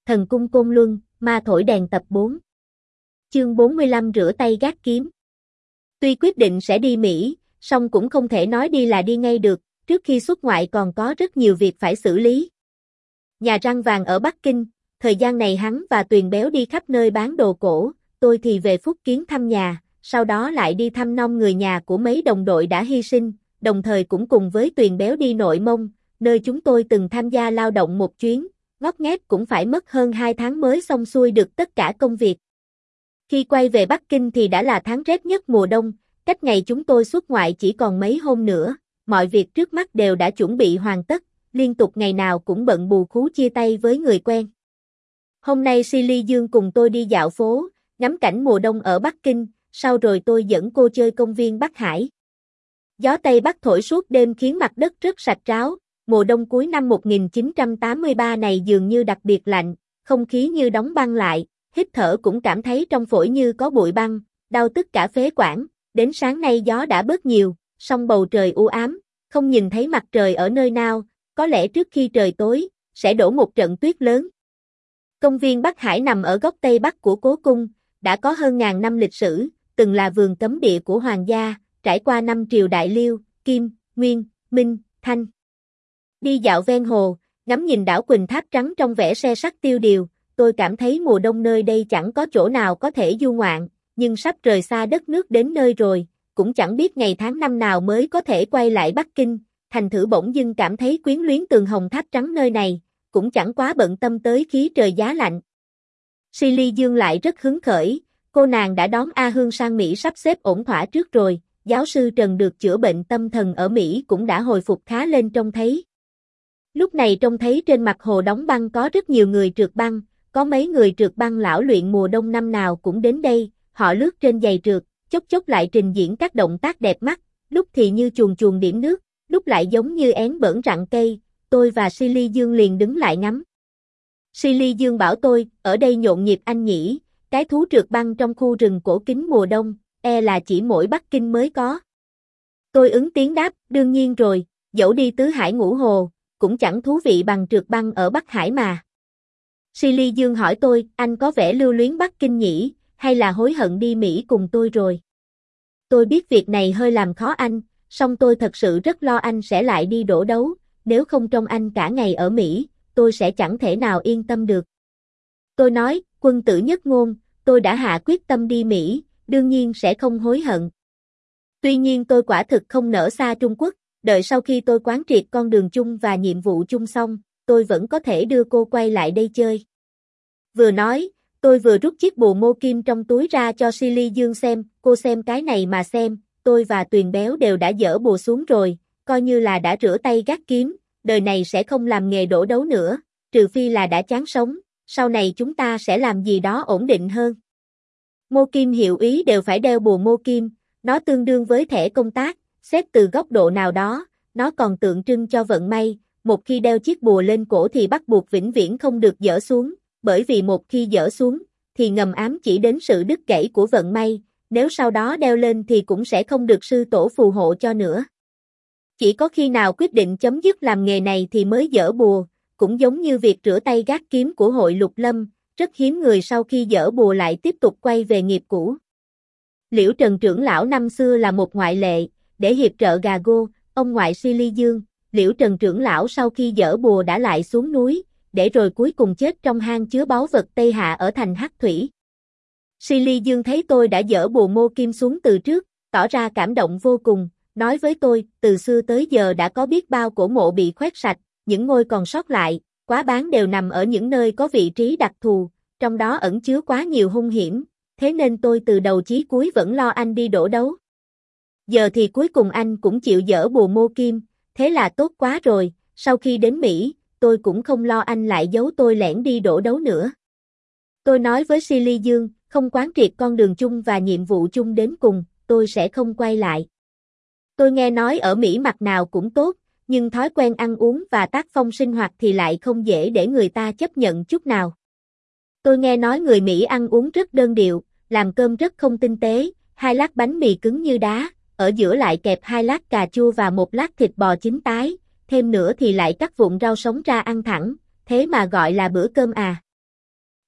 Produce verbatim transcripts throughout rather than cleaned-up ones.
Thần cung Côn Luân, ma thổi đèn tập bốn. Chương bốn mươi lăm rửa tay gác kiếm. Tuy quyết định sẽ đi Mỹ, song cũng không thể nói đi là đi ngay được, trước khi xuất ngoại còn có rất nhiều việc phải xử lý. Nhà răng vàng ở Bắc Kinh, thời gian này hắn và Tuyền Béo đi khắp nơi bán đồ cổ, tôi thì về Phúc Kiến thăm nhà, sau đó lại đi thăm nom người nhà của mấy đồng đội đã hy sinh, đồng thời cũng cùng với Tuyền Béo đi Nội Mông, nơi chúng tôi từng tham gia lao động một chuyến, ngót nghét cũng phải mất hơn hai tháng mới xong xuôi được tất cả công việc. Khi quay về Bắc Kinh thì đã là tháng rét nhất mùa đông, cách ngày chúng tôi xuất ngoại chỉ còn mấy hôm nữa, mọi việc trước mắt đều đã chuẩn bị hoàn tất, liên tục ngày nào cũng bận bù khú chia tay với người quen. Hôm nay Silly Dương cùng tôi đi dạo phố, ngắm cảnh mùa đông ở Bắc Kinh, sau rồi tôi dẫn cô chơi công viên Bắc Hải. Gió Tây Bắc thổi suốt đêm khiến mặt đất rất sạch ráo, mùa đông cuối năm một nghìn chín trăm tám mươi ba này dường như đặc biệt lạnh, không khí như đóng băng lại, hít thở cũng cảm thấy trong phổi như có bụi băng, đau tức cả phế quản, đến sáng nay gió đã bớt nhiều, song bầu trời u ám, không nhìn thấy mặt trời ở nơi nào, có lẽ trước khi trời tối, sẽ đổ một trận tuyết lớn. Công viên Bắc Hải nằm ở góc Tây Bắc của Cố Cung, đã có hơn ngàn năm lịch sử, từng là vườn cấm địa của hoàng gia, trải qua năm triều Đại Liêu, Kim, Nguyên, Minh, Thanh. Đi dạo ven hồ, ngắm nhìn đảo Quỳnh Tháp trắng trong vẻ se sắc tiêu điều, tôi cảm thấy mùa đông nơi đây chẳng có chỗ nào có thể du ngoạn, nhưng sắp rời xa đất nước đến nơi rồi, cũng chẳng biết ngày tháng năm nào mới có thể quay lại Bắc Kinh, thành thử bỗng dưng cảm thấy quyến luyến tường hồng tháp trắng nơi này, cũng chẳng quá bận tâm tới khí trời giá lạnh. Silly Dương lại rất hứng khởi, cô nàng đã đón A Hương sang Mỹ sắp xếp ổn thỏa trước rồi, giáo sư Trần được chữa bệnh tâm thần ở Mỹ cũng đã hồi phục khá lên trông thấy. Lúc này trông thấy trên mặt hồ đóng băng có rất nhiều người trượt băng, có mấy người trượt băng lão luyện mùa đông năm nào cũng đến đây, họ lướt trên giày trượt, chốc chốc lại trình diễn các động tác đẹp mắt, lúc thì như chuồn chuồn điểm nước, lúc lại giống như én bỡn rặng cây, tôi và Silly Dương liền đứng lại ngắm. Silly Dương bảo tôi, ở đây nhộn nhịp anh nhỉ, cái thú trượt băng trong khu rừng cổ kính mùa đông, e là chỉ mỗi Bắc Kinh mới có. Tôi ứng tiếng đáp, đương nhiên rồi, dẫu đi tứ hải ngũ hồ, cũng chẳng thú vị bằng trượt băng ở Bắc Hải mà. Silly Dương hỏi tôi, anh có vẻ lưu luyến Bắc Kinh nhỉ, hay là hối hận đi Mỹ cùng tôi rồi? Tôi biết việc này hơi làm khó anh, song tôi thật sự rất lo anh sẽ lại đi đổ đấu, nếu không trông anh cả ngày ở Mỹ, tôi sẽ chẳng thể nào yên tâm được. Tôi nói, quân tử nhất ngôn, tôi đã hạ quyết tâm đi Mỹ, đương nhiên sẽ không hối hận. Tuy nhiên tôi quả thực không nỡ xa Trung Quốc, đợi sau khi tôi quán triệt con đường chung và nhiệm vụ chung xong, tôi vẫn có thể đưa cô quay lại đây chơi. Vừa nói, tôi vừa rút chiếc bùa mô kim trong túi ra cho Silly Dương xem, cô xem cái này mà xem, tôi và Tuyền Béo đều đã dỡ bùa xuống rồi, coi như là đã rửa tay gác kiếm, đời này sẽ không làm nghề đổ đấu nữa, trừ phi là đã chán sống, sau này chúng ta sẽ làm gì đó ổn định hơn. Mô kim hiệu ý đều phải đeo bùa mô kim, nó tương đương với thẻ công tác, xét từ góc độ nào đó, nó còn tượng trưng cho vận may, một khi đeo chiếc bùa lên cổ thì bắt buộc vĩnh viễn không được dỡ xuống, bởi vì một khi dỡ xuống, thì ngầm ám chỉ đến sự đứt gãy của vận may, nếu sau đó đeo lên thì cũng sẽ không được sư tổ phù hộ cho nữa. Chỉ có khi nào quyết định chấm dứt làm nghề này thì mới dỡ bùa, cũng giống như việc rửa tay gác kiếm của hội Lục Lâm, rất hiếm người sau khi dỡ bùa lại tiếp tục quay về nghiệp cũ. Liễu Trần trưởng lão năm xưa là một ngoại lệ, để hiệp trợ gà gô, ông ngoại Silly Dương, Liễu Trần trưởng lão sau khi dỡ bùa đã lại xuống núi, để rồi cuối cùng chết trong hang chứa báu vật Tây Hạ ở thành Hắc Thủy. Silly Dương thấy tôi đã dỡ bùa mô kim xuống từ trước, tỏ ra cảm động vô cùng, nói với tôi, từ xưa tới giờ đã có biết bao cổ mộ bị khoét sạch, những ngôi còn sót lại, quá bán đều nằm ở những nơi có vị trí đặc thù, trong đó ẩn chứa quá nhiều hung hiểm, thế nên tôi từ đầu chí cuối vẫn lo anh đi đổ đấu. Giờ thì cuối cùng anh cũng chịu dỡ bùa mô kim, thế là tốt quá rồi, sau khi đến Mỹ, tôi cũng không lo anh lại giấu tôi lẻn đi đổ đấu nữa. Tôi nói với Silly Dương, không quán triệt con đường chung và nhiệm vụ chung đến cùng, tôi sẽ không quay lại. Tôi nghe nói ở Mỹ mặt nào cũng tốt, nhưng thói quen ăn uống và tác phong sinh hoạt thì lại không dễ để người ta chấp nhận chút nào. Tôi nghe nói người Mỹ ăn uống rất đơn điệu, làm cơm rất không tinh tế, hai lát bánh mì cứng như đá, ở giữa lại kẹp hai lát cà chua và một lát thịt bò chín tái, thêm nữa thì lại cắt vụn rau sống ra ăn thẳng, thế mà gọi là bữa cơm à.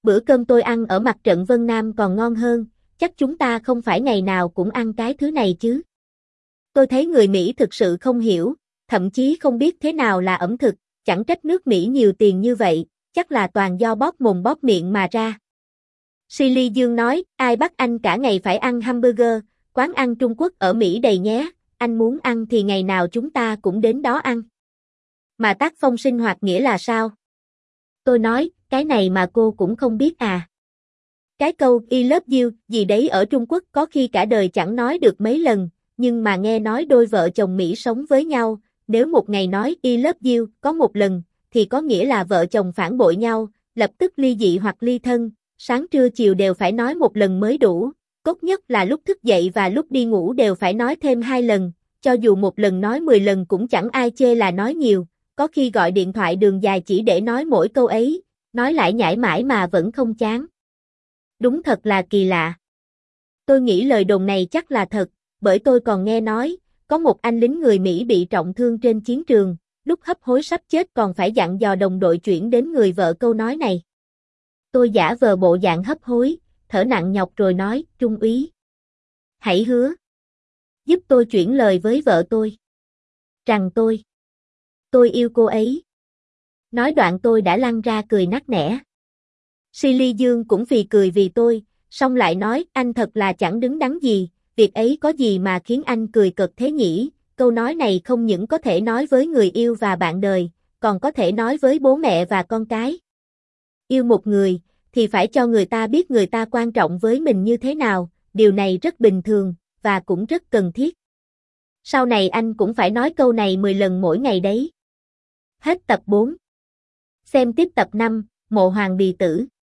Bữa cơm tôi ăn ở mặt trận Vân Nam còn ngon hơn, chắc chúng ta không phải ngày nào cũng ăn cái thứ này chứ. Tôi thấy người Mỹ thực sự không hiểu, thậm chí không biết thế nào là ẩm thực, chẳng trách nước Mỹ nhiều tiền như vậy, chắc là toàn do bóp mồm bóp miệng mà ra. Silly Dương nói, ai bắt anh cả ngày phải ăn hamburger, quán ăn Trung Quốc ở Mỹ đầy nhé, anh muốn ăn thì ngày nào chúng ta cũng đến đó ăn. Mà tác phong sinh hoạt nghĩa là sao? Tôi nói, cái này mà cô cũng không biết à. Cái câu I love you gì đấy ở Trung Quốc có khi cả đời chẳng nói được mấy lần, nhưng mà nghe nói đôi vợ chồng Mỹ sống với nhau, nếu một ngày nói I love you có một lần, thì có nghĩa là vợ chồng phản bội nhau, lập tức ly dị hoặc ly thân, sáng trưa chiều đều phải nói một lần mới đủ, tốt nhất là lúc thức dậy và lúc đi ngủ đều phải nói thêm hai lần, cho dù một lần nói mười lần cũng chẳng ai chê là nói nhiều, có khi gọi điện thoại đường dài chỉ để nói mỗi câu ấy, nói lại nhải mãi mà vẫn không chán. Đúng thật là kỳ lạ. Tôi nghĩ lời đồn này chắc là thật, bởi tôi còn nghe nói, có một anh lính người Mỹ bị trọng thương trên chiến trường, lúc hấp hối sắp chết còn phải dặn dò đồng đội chuyển đến người vợ câu nói này. Tôi giả vờ bộ dạng hấp hối, thở nặng nhọc rồi nói, Trung úy, hãy hứa, giúp tôi chuyển lời với vợ tôi, rằng tôi, tôi yêu cô ấy. Nói đoạn tôi đã lăn ra cười nắc nẻ. Silly Dương cũng phì cười vì tôi, xong lại nói, anh thật là chẳng đứng đắn gì, việc ấy có gì mà khiến anh cười cợt thế nhỉ, câu nói này không những có thể nói với người yêu và bạn đời, còn có thể nói với bố mẹ và con cái. Yêu một người, thì phải cho người ta biết người ta quan trọng với mình như thế nào, điều này rất bình thường, và cũng rất cần thiết. Sau này anh cũng phải nói câu này mười lần mỗi ngày đấy. Hết tập bốn. Xem tiếp tập năm, Mộ Hoàng Bì Tử.